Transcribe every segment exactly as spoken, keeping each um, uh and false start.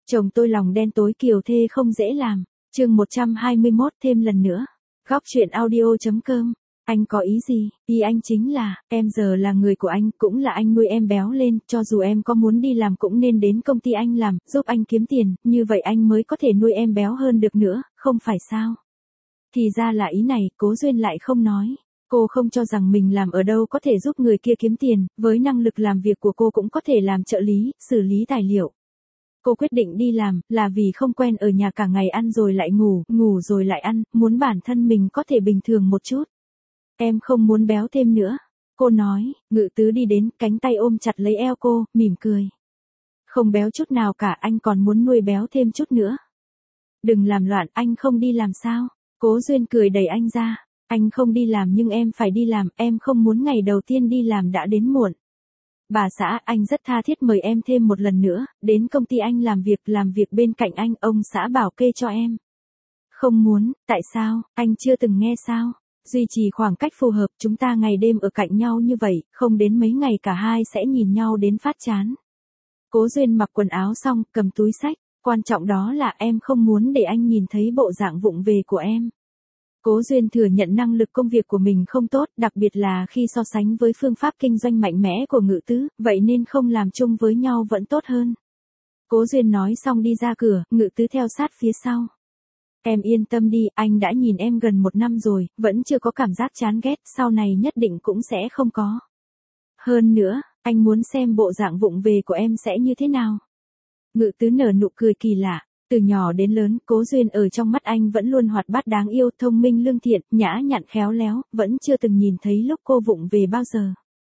Chồng tôi lòng đen tối kiều thê không dễ làm. Chương một trăm hai mươi mốt thêm lần nữa. Góc chuyện audio chấm com. Anh có ý gì? Ý anh chính là, em giờ là người của anh, cũng là anh nuôi em béo lên, cho dù em có muốn đi làm cũng nên đến công ty anh làm, giúp anh kiếm tiền, như vậy anh mới có thể nuôi em béo hơn được nữa, không phải sao? Thì ra là ý này, Cố Duyên lại không nói. Cô không cho rằng mình làm ở đâu có thể giúp người kia kiếm tiền, với năng lực làm việc của cô cũng có thể làm trợ lý, xử lý tài liệu. Cô quyết định đi làm, là vì không quen ở nhà cả ngày ăn rồi lại ngủ, ngủ rồi lại ăn, muốn bản thân mình có thể bình thường một chút. Em không muốn béo thêm nữa. Cô nói, Ngự Tứ đi đến, cánh tay ôm chặt lấy eo cô, mỉm cười. Không béo chút nào cả, anh còn muốn nuôi béo thêm chút nữa. Đừng làm loạn, anh không đi làm sao? Cố Duyên cười đẩy anh ra. Anh không đi làm nhưng em phải đi làm, em không muốn ngày đầu tiên đi làm đã đến muộn. Bà xã, anh rất tha thiết mời em thêm một lần nữa, đến công ty anh làm việc, làm việc bên cạnh anh, ông xã bảo kê cho em. Không muốn, tại sao, anh chưa từng nghe sao? Duy trì khoảng cách phù hợp, chúng ta ngày đêm ở cạnh nhau như vậy, không đến mấy ngày cả hai sẽ nhìn nhau đến phát chán. Cố Duyên mặc quần áo xong, cầm túi xách, quan trọng đó là em không muốn để anh nhìn thấy bộ dạng vụng về của em. Cố Duyên thừa nhận năng lực công việc của mình không tốt, đặc biệt là khi so sánh với phương pháp kinh doanh mạnh mẽ của Ngự Tứ, vậy nên không làm chung với nhau vẫn tốt hơn. Cố Duyên nói xong đi ra cửa, Ngự Tứ theo sát phía sau. Em yên tâm đi, anh đã nhìn em gần một năm rồi, vẫn chưa có cảm giác chán ghét, sau này nhất định cũng sẽ không có. Hơn nữa, anh muốn xem bộ dạng vụng về của em sẽ như thế nào. Ngự Tứ nở nụ cười kỳ lạ. Từ nhỏ đến lớn, Cố Duyên ở trong mắt anh vẫn luôn hoạt bát đáng yêu, thông minh lương thiện, nhã nhặn khéo léo, vẫn chưa từng nhìn thấy lúc cô vụng về bao giờ.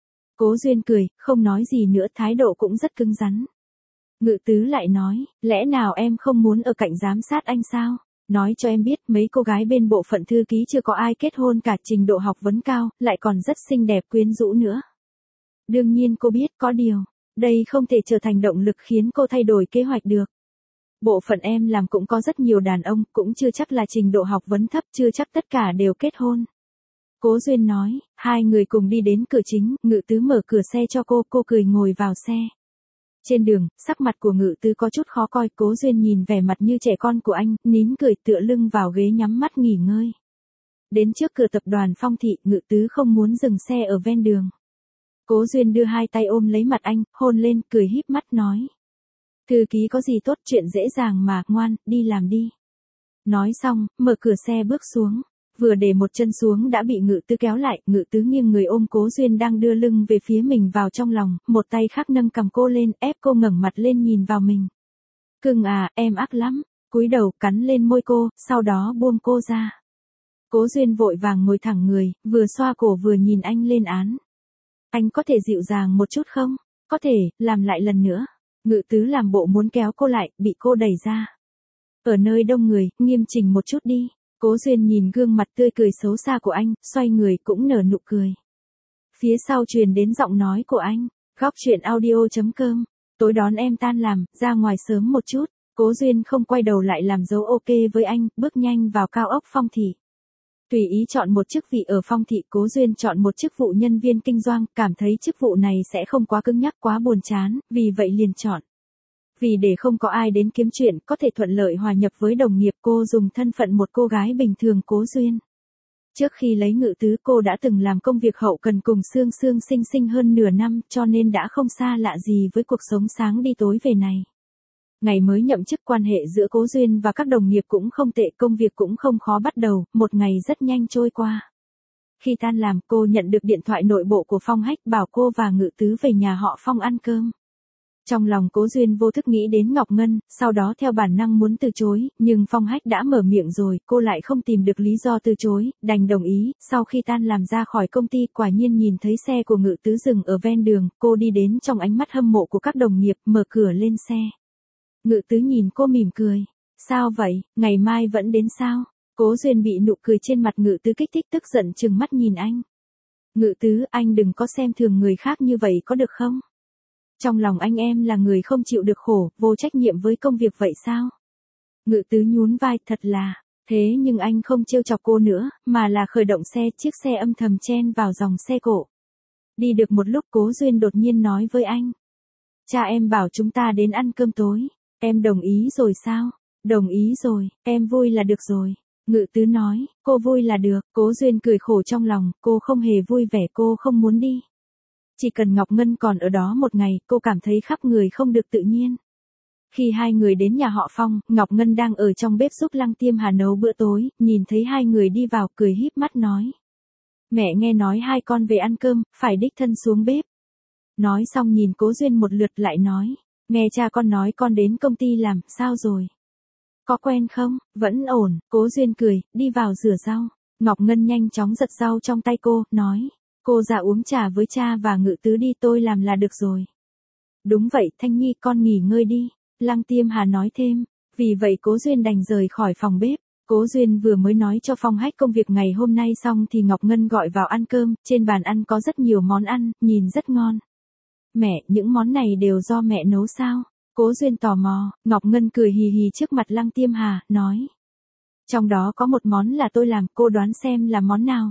Cố Duyên cười, không nói gì nữa, thái độ cũng rất cứng rắn. Ngự Tứ lại nói, lẽ nào em không muốn ở cạnh giám sát anh sao? Nói cho em biết, mấy cô gái bên bộ phận thư ký chưa có ai kết hôn cả, trình độ học vấn cao, lại còn rất xinh đẹp quyến rũ nữa. Đương nhiên cô biết, có điều, đây không thể trở thành động lực khiến cô thay đổi kế hoạch được. Bộ phận em làm cũng có rất nhiều đàn ông, cũng chưa chắc là trình độ học vấn thấp, chưa chắc tất cả đều kết hôn. Cố Duyên nói, hai người cùng đi đến cửa chính, Ngự Tứ mở cửa xe cho cô, cô cười ngồi vào xe. Trên đường, sắc mặt của Ngự Tứ có chút khó coi, Cố Duyên nhìn vẻ mặt như trẻ con của anh, nín cười tựa lưng vào ghế nhắm mắt nghỉ ngơi. Đến trước cửa tập đoàn Phong Thị, Ngự Tứ không muốn dừng xe ở ven đường. Cố Duyên đưa hai tay ôm lấy mặt anh, hôn lên, cười híp mắt nói. Thư ký có gì tốt, chuyện dễ dàng mà, ngoan, đi làm đi. Nói xong, mở cửa xe bước xuống. Vừa để một chân xuống đã bị Ngự Tứ kéo lại, Ngự Tứ nghiêng người ôm Cố Duyên đang đưa lưng về phía mình vào trong lòng, một tay khác nâng cằm cô lên, ép cô ngẩng mặt lên nhìn vào mình. Cưng à, em ác lắm. Cúi đầu cắn lên môi cô, sau đó buông cô ra. Cố Duyên vội vàng ngồi thẳng người, vừa xoa cổ vừa nhìn anh lên án. Anh có thể dịu dàng một chút không? Có thể, làm lại lần nữa. Ngự Tứ làm bộ muốn kéo cô lại, bị cô đẩy ra. Ở nơi đông người, nghiêm chỉnh một chút đi. Cố Duyên nhìn gương mặt tươi cười xấu xa của anh, xoay người cũng nở nụ cười. Phía sau truyền đến giọng nói của anh. Góc chuyện audio chấm com. Tối đón em tan làm, ra ngoài sớm một chút. Cố Duyên không quay đầu lại làm dấu ok với anh, bước nhanh vào cao ốc Phong Thị. Tùy ý chọn một chức vị ở Phong Thị, Cố Duyên chọn một chức vụ nhân viên kinh doanh, cảm thấy chức vụ này sẽ không quá cứng nhắc, quá buồn chán, vì vậy liền chọn. Vì để không có ai đến kiếm chuyện, có thể thuận lợi hòa nhập với đồng nghiệp, cô dùng thân phận một cô gái bình thường Cố Duyên. Trước khi lấy Ngự Tứ, cô đã từng làm công việc hậu cần cùng Sương Sương Sinh Sinh hơn nửa năm, cho nên đã không xa lạ gì với cuộc sống sáng đi tối về này. Ngày mới nhậm chức, quan hệ giữa Cố Duyên và các đồng nghiệp cũng không tệ, công việc cũng không khó bắt đầu, một ngày rất nhanh trôi qua. Khi tan làm, cô nhận được điện thoại nội bộ của Phong Hách bảo cô và Ngự Tứ về nhà họ Phong ăn cơm. Trong lòng Cố Duyên vô thức nghĩ đến Ngọc Ngân, sau đó theo bản năng muốn từ chối, nhưng Phong Hách đã mở miệng rồi, cô lại không tìm được lý do từ chối, đành đồng ý. Sau khi tan làm ra khỏi công ty, quả nhiên nhìn thấy xe của Ngự Tứ dừng ở ven đường, cô đi đến trong ánh mắt hâm mộ của các đồng nghiệp, mở cửa lên xe. Ngự Tứ nhìn cô mỉm cười. Sao vậy, ngày mai vẫn đến sao? Cố Duyên bị nụ cười trên mặt Ngự Tứ kích thích, tức giận trừng mắt nhìn anh. Ngự Tứ, anh đừng có xem thường người khác như vậy có được không? Trong lòng anh em là người không chịu được khổ, vô trách nhiệm với công việc vậy sao? Ngự Tứ nhún vai, thật là. Thế nhưng anh không trêu chọc cô nữa, mà là khởi động xe, chiếc xe âm thầm chen vào dòng xe cộ. Đi được một lúc, Cố Duyên đột nhiên nói với anh. Cha em bảo chúng ta đến ăn cơm tối. Em đồng ý rồi sao? Đồng ý rồi, em vui là được rồi. Ngự tứ nói, cô vui là được. Cố Duyên cười khổ trong lòng, cô không hề vui vẻ, cô không muốn đi. Chỉ cần Ngọc Ngân còn ở đó một ngày, cô cảm thấy khắp người không được tự nhiên. Khi hai người đến nhà họ Phong, Ngọc Ngân đang ở trong bếp giúp Lăng Tiêm Hà nấu bữa tối, nhìn thấy hai người đi vào, cười híp mắt nói. Mẹ nghe nói hai con về ăn cơm, phải đích thân xuống bếp. Nói xong nhìn Cố Duyên một lượt lại nói, nghe cha con nói con đến công ty làm, sao rồi? Có quen không? Vẫn ổn. Cố Duyên cười, đi vào rửa rau. Ngọc Ngân nhanh chóng giật rau trong tay cô, nói, cô ra uống trà với cha và Ngự tứ đi, tôi làm là được rồi. Đúng vậy, Thanh Nhi con nghỉ ngơi đi. Lăng Tiêm Hà nói thêm. Vì vậy Cố Duyên đành rời khỏi phòng bếp. Cố Duyên vừa mới nói cho Phong Hách công việc ngày hôm nay xong thì Ngọc Ngân gọi vào ăn cơm, trên bàn ăn có rất nhiều món ăn, nhìn rất ngon. Mẹ, những món này đều do mẹ nấu sao? Cố Duyên tò mò, Ngọc Ngân cười hì hì trước mặt Lăng Tiêm Hà, nói. Trong đó có một món là tôi làm, cô đoán xem là món nào?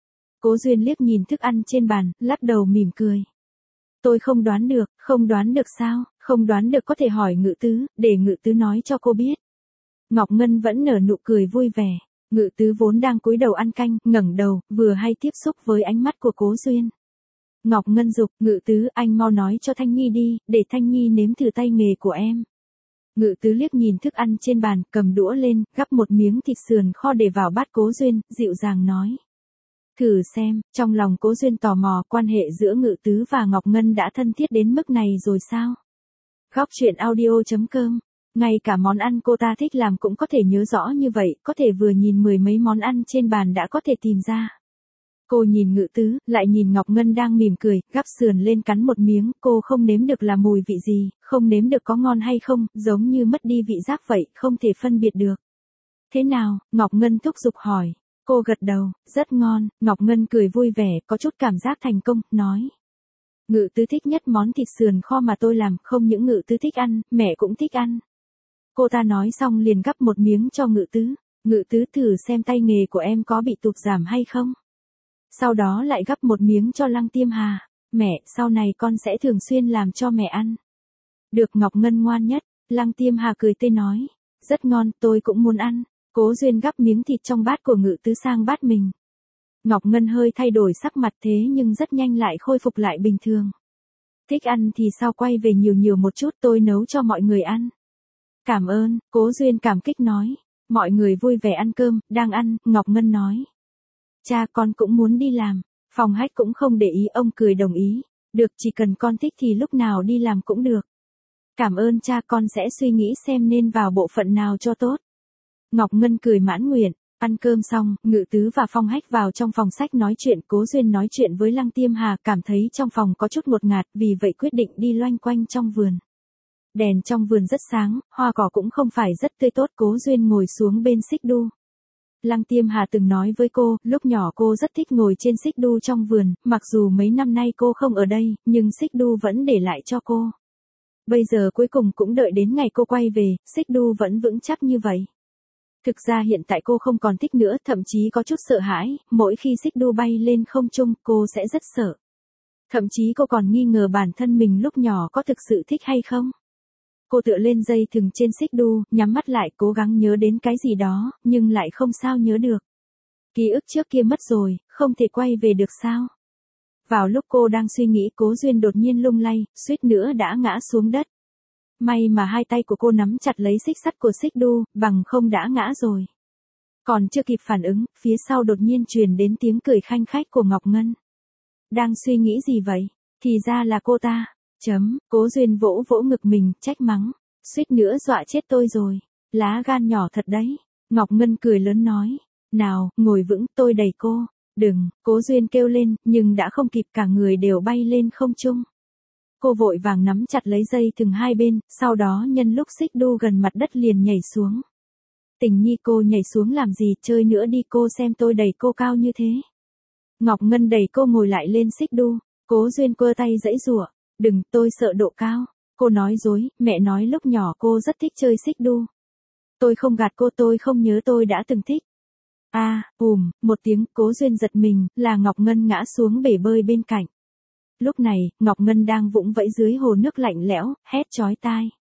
Cố Duyên liếc nhìn thức ăn trên bàn, lắc đầu mỉm cười. Tôi không đoán được, không đoán được sao? Không đoán được có thể hỏi Ngự tứ, để Ngự tứ nói cho cô biết. Ngọc Ngân vẫn nở nụ cười vui vẻ. Ngự tứ vốn đang cúi đầu ăn canh, ngẩng đầu, vừa hay tiếp xúc với ánh mắt của Cố Duyên. Ngọc Ngân dục, Ngự tứ, anh mau nói cho Thanh Nhi đi, để Thanh Nhi nếm thử tay nghề của em. Ngự tứ liếc nhìn thức ăn trên bàn, cầm đũa lên, gắp một miếng thịt sườn kho để vào bát Cố Duyên, dịu dàng nói. Thử xem, trong lòng Cố Duyên tò mò, quan hệ giữa Ngự tứ và Ngọc Ngân đã thân thiết đến mức này rồi sao? Góc truyện audio chấm com. Ngay cả món ăn cô ta thích làm cũng có thể nhớ rõ như vậy, có thể vừa nhìn mười mấy món ăn trên bàn đã có thể tìm ra. Cô nhìn Ngự tứ, lại nhìn Ngọc Ngân đang mỉm cười, gắp sườn lên cắn một miếng, cô không nếm được là mùi vị gì, không nếm được có ngon hay không, giống như mất đi vị giác vậy, không thể phân biệt được. Thế nào? Ngọc Ngân thúc giục hỏi. Cô gật đầu, rất ngon. Ngọc Ngân cười vui vẻ, có chút cảm giác thành công, nói. Ngự tứ thích nhất món thịt sườn kho mà tôi làm, không những Ngự tứ thích ăn, mẹ cũng thích ăn. Cô ta nói xong liền gắp một miếng cho Ngự tứ. Ngự tứ thử xem tay nghề của em có bị tụt giảm hay không. Sau đó lại gắp một miếng cho Lăng Tiêm Hà. Mẹ, sau này con sẽ thường xuyên làm cho mẹ ăn. Được. Ngọc Ngân ngoan nhất. Lăng Tiêm Hà cười tươi nói. Rất ngon, tôi cũng muốn ăn. Cố Duyên gắp miếng thịt trong bát của Ngự tứ sang bát mình. Ngọc Ngân hơi thay đổi sắc mặt thế nhưng rất nhanh lại khôi phục lại bình thường. Thích ăn thì sao quay về nhiều nhiều một chút, tôi nấu cho mọi người ăn. Cảm ơn. Cố Duyên cảm kích nói. Mọi người vui vẻ ăn cơm, đang ăn, Ngọc Ngân nói. Cha, con cũng muốn đi làm. Phong Hách cũng không để ý, ông cười đồng ý. Được, chỉ cần con thích thì lúc nào đi làm cũng được. Cảm ơn cha, con sẽ suy nghĩ xem nên vào bộ phận nào cho tốt. Ngọc Ngân cười mãn nguyện. Ăn cơm xong, Ngự tứ và Phong Hách vào trong phòng sách nói chuyện, Cố Duyên nói chuyện với Lăng Tiêm Hà, cảm thấy trong phòng có chút ngột ngạt, vì vậy quyết định đi loanh quanh trong vườn. Đèn trong vườn rất sáng, hoa cỏ cũng không phải rất tươi tốt. Cố Duyên ngồi xuống bên xích đu. Lăng Tiêm Hà từng nói với cô, lúc nhỏ cô rất thích ngồi trên xích đu trong vườn, mặc dù mấy năm nay cô không ở đây, nhưng xích đu vẫn để lại cho cô. Bây giờ cuối cùng cũng đợi đến ngày cô quay về, xích đu vẫn vững chắc như vậy. Thực ra hiện tại cô không còn thích nữa, thậm chí có chút sợ hãi, mỗi khi xích đu bay lên không trung, cô sẽ rất sợ. Thậm chí cô còn nghi ngờ bản thân mình lúc nhỏ có thực sự thích hay không. Cô tựa lên dây thừng trên xích đu, nhắm mắt lại cố gắng nhớ đến cái gì đó, nhưng lại không sao nhớ được. Ký ức trước kia mất rồi, không thể quay về được sao? Vào lúc cô đang suy nghĩ, Cố Duyên đột nhiên lung lay, suýt nữa đã ngã xuống đất. May mà hai tay của cô nắm chặt lấy xích sắt của xích đu, bằng không đã ngã rồi. Còn chưa kịp phản ứng, phía sau đột nhiên truyền đến tiếng cười khanh khách của Ngọc Ngân. Đang suy nghĩ gì vậy? Thì ra là cô ta. Chấm, Cố Duyên vỗ vỗ ngực mình, trách mắng. Suýt nữa dọa chết tôi rồi. Lá gan nhỏ thật đấy. Ngọc Ngân cười lớn nói. Nào, ngồi vững, tôi đẩy cô. Đừng, Cố Duyên kêu lên, nhưng đã không kịp, cả người đều bay lên không trung. Cô vội vàng nắm chặt lấy dây thừng hai bên, sau đó nhân lúc xích đu gần mặt đất liền nhảy xuống. Tình Nhi, cô nhảy xuống làm gì, chơi nữa đi, cô xem tôi đẩy cô cao như thế. Ngọc Ngân đẩy cô ngồi lại lên xích đu. Cố Duyên quơ tay giãy giụa. Đừng, tôi sợ độ cao. Cô nói dối, mẹ nói lúc nhỏ cô rất thích chơi xích đu. Tôi không gạt cô, tôi không nhớ tôi đã từng thích. A, à, ùm, một tiếng, Cố Duyên giật mình, là Ngọc Ngân ngã xuống bể bơi bên cạnh. Lúc này, Ngọc Ngân đang vũng vẫy dưới hồ nước lạnh lẽo, hét chói tai.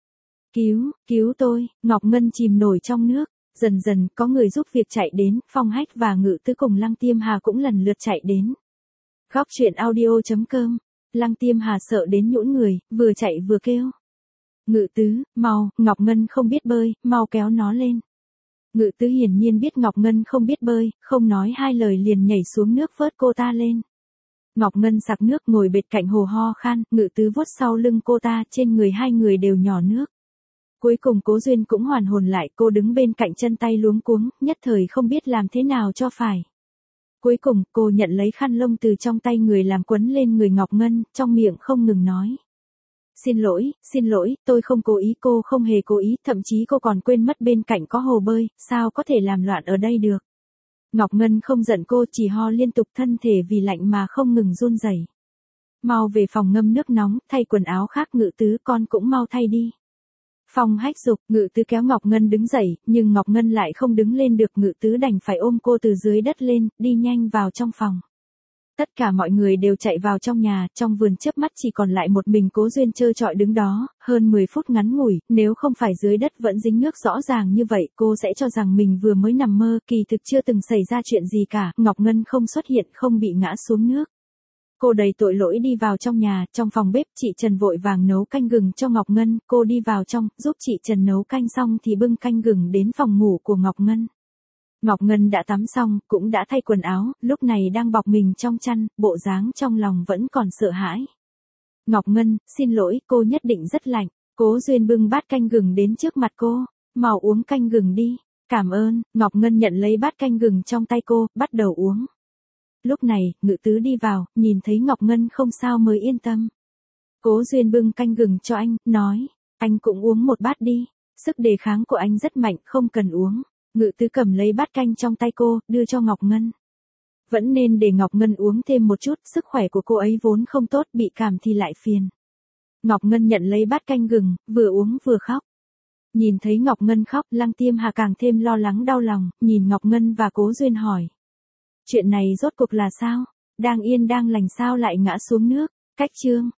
Cứu, cứu tôi, Ngọc Ngân chìm nổi trong nước. Dần dần có người giúp việc chạy đến, Phong Hách và Ngự Tứ cùng Lăng Tiêm Hà cũng lần lượt chạy đến. Góc truyện audio.com. Lăng Tiêm Hà sợ đến nhũn người, vừa chạy vừa kêu. Ngự Tứ, mau, Ngọc Ngân không biết bơi, mau kéo nó lên. Ngự Tứ hiển nhiên biết Ngọc Ngân không biết bơi, không nói hai lời liền nhảy xuống nước vớt cô ta lên. Ngọc Ngân sặc nước ngồi bệt cạnh hồ ho khan, Ngự Tứ vuốt sau lưng cô ta, trên người hai người đều nhỏ nước. Cuối cùng Cố Duyên cũng hoàn hồn lại, cô đứng bên cạnh chân tay luống cuống, nhất thời không biết làm thế nào cho phải. Cuối cùng, cô nhận lấy khăn lông từ trong tay người làm quấn lên người Ngọc Ngân, trong miệng không ngừng nói. Xin lỗi, xin lỗi, tôi không cố ý, cô không hề cố ý, thậm chí cô còn quên mất bên cạnh có hồ bơi, sao có thể làm loạn ở đây được. Ngọc Ngân không giận cô, chỉ ho liên tục, thân thể vì lạnh mà không ngừng run rẩy. Mau về phòng ngâm nước nóng, thay quần áo khác. Ngự Tứ, con cũng mau thay đi. Phong Hách giục. Ngự Tứ kéo Ngọc Ngân đứng dậy, nhưng Ngọc Ngân lại không đứng lên được. Ngự Tứ đành phải ôm cô từ dưới đất lên, đi nhanh vào trong phòng. Tất cả mọi người đều chạy vào trong nhà, trong vườn chớp mắt chỉ còn lại một mình Cố Duyên trơ trọi đứng đó, hơn mười phút ngắn ngủi, nếu không phải dưới đất vẫn dính nước rõ ràng như vậy, cô sẽ cho rằng mình vừa mới nằm mơ, kỳ thực chưa từng xảy ra chuyện gì cả. Ngọc Ngân không xuất hiện, không bị ngã xuống nước. Cô đầy tội lỗi đi vào trong nhà, trong phòng bếp, chị Trần vội vàng nấu canh gừng cho Ngọc Ngân, cô đi vào trong, giúp chị Trần nấu canh xong thì bưng canh gừng đến phòng ngủ của Ngọc Ngân. Ngọc Ngân đã tắm xong, cũng đã thay quần áo, lúc này đang bọc mình trong chăn, bộ dáng trong lòng vẫn còn sợ hãi. Ngọc Ngân, xin lỗi, cô nhất định rất lạnh. Cố Duyên bưng bát canh gừng đến trước mặt cô, mau uống canh gừng đi. Cảm ơn. Ngọc Ngân nhận lấy bát canh gừng trong tay cô, bắt đầu uống. Lúc này, Ngự Tứ đi vào, nhìn thấy Ngọc Ngân không sao mới yên tâm. Cố Duyên bưng canh gừng cho anh, nói, anh cũng uống một bát đi, sức đề kháng của anh rất mạnh, không cần uống. Ngự Tứ cầm lấy bát canh trong tay cô, đưa cho Ngọc Ngân. Vẫn nên để Ngọc Ngân uống thêm một chút, sức khỏe của cô ấy vốn không tốt, bị cảm thì lại phiền. Ngọc Ngân nhận lấy bát canh gừng, vừa uống vừa khóc. Nhìn thấy Ngọc Ngân khóc, Lăng Tiêm Hà càng thêm lo lắng đau lòng, nhìn Ngọc Ngân và Cố Duyên hỏi. Chuyện này rốt cuộc là sao? Đang yên đang lành sao lại ngã xuống nước? Cách chương.